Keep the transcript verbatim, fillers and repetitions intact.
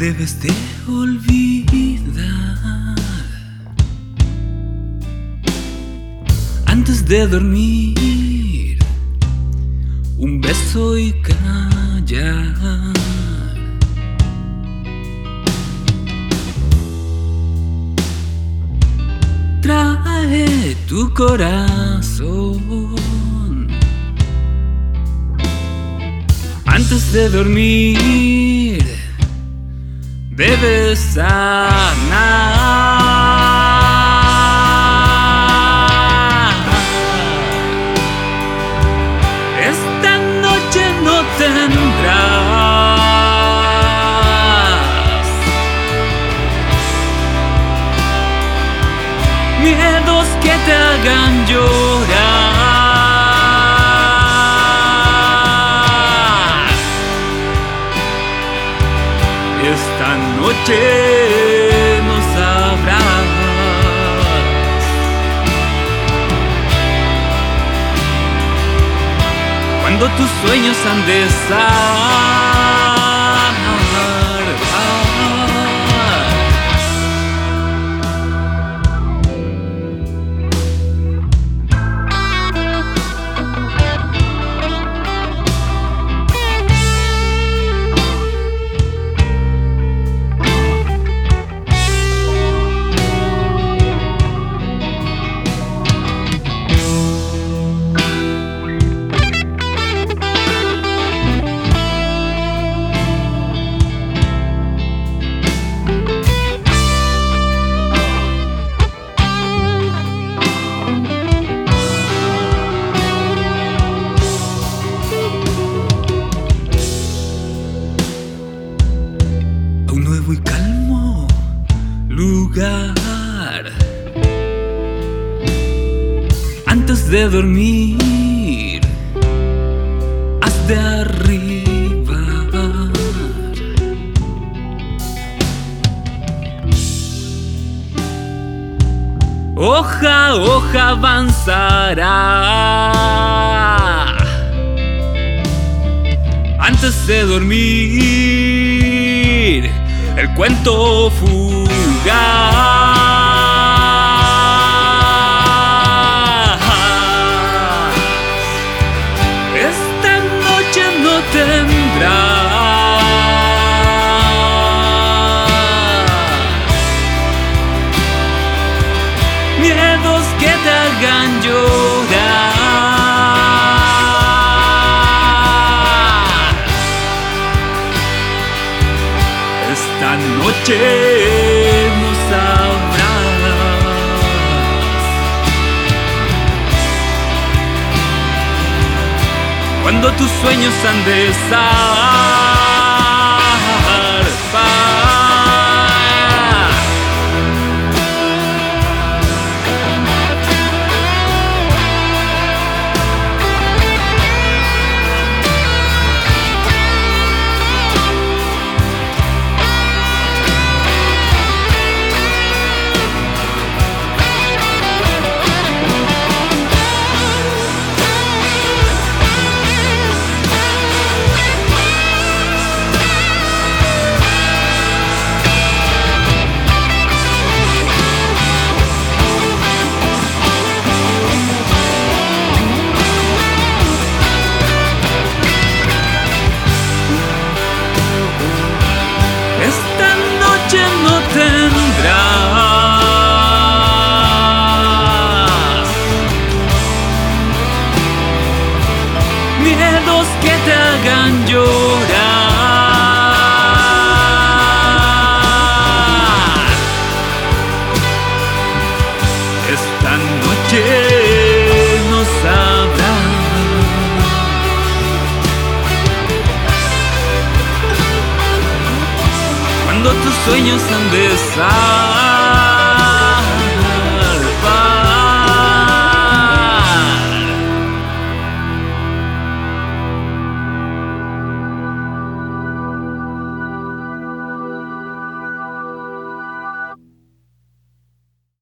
debes de olvidar antes de dormir, un beso y callar. Trae tu corazón antes de dormir, debes sanar. Esta noche no tendrás miedos que te hagan llorar. Esta noche no sabrás cuando tus sueños han de zarpar. Un nuevo y calmo lugar antes de dormir, has de arribar. Hoja a hoja avanzará antes de dormir el cuento fugaz. Esta noche no tendrás miedos que te hagan llorar. Esta noche no sabrás cuando tus sueños han de zarpar. Esta noche no tendrás miedos que te hagan llorar. Esta noche no sabrás cuando tus sueños han de zarpar.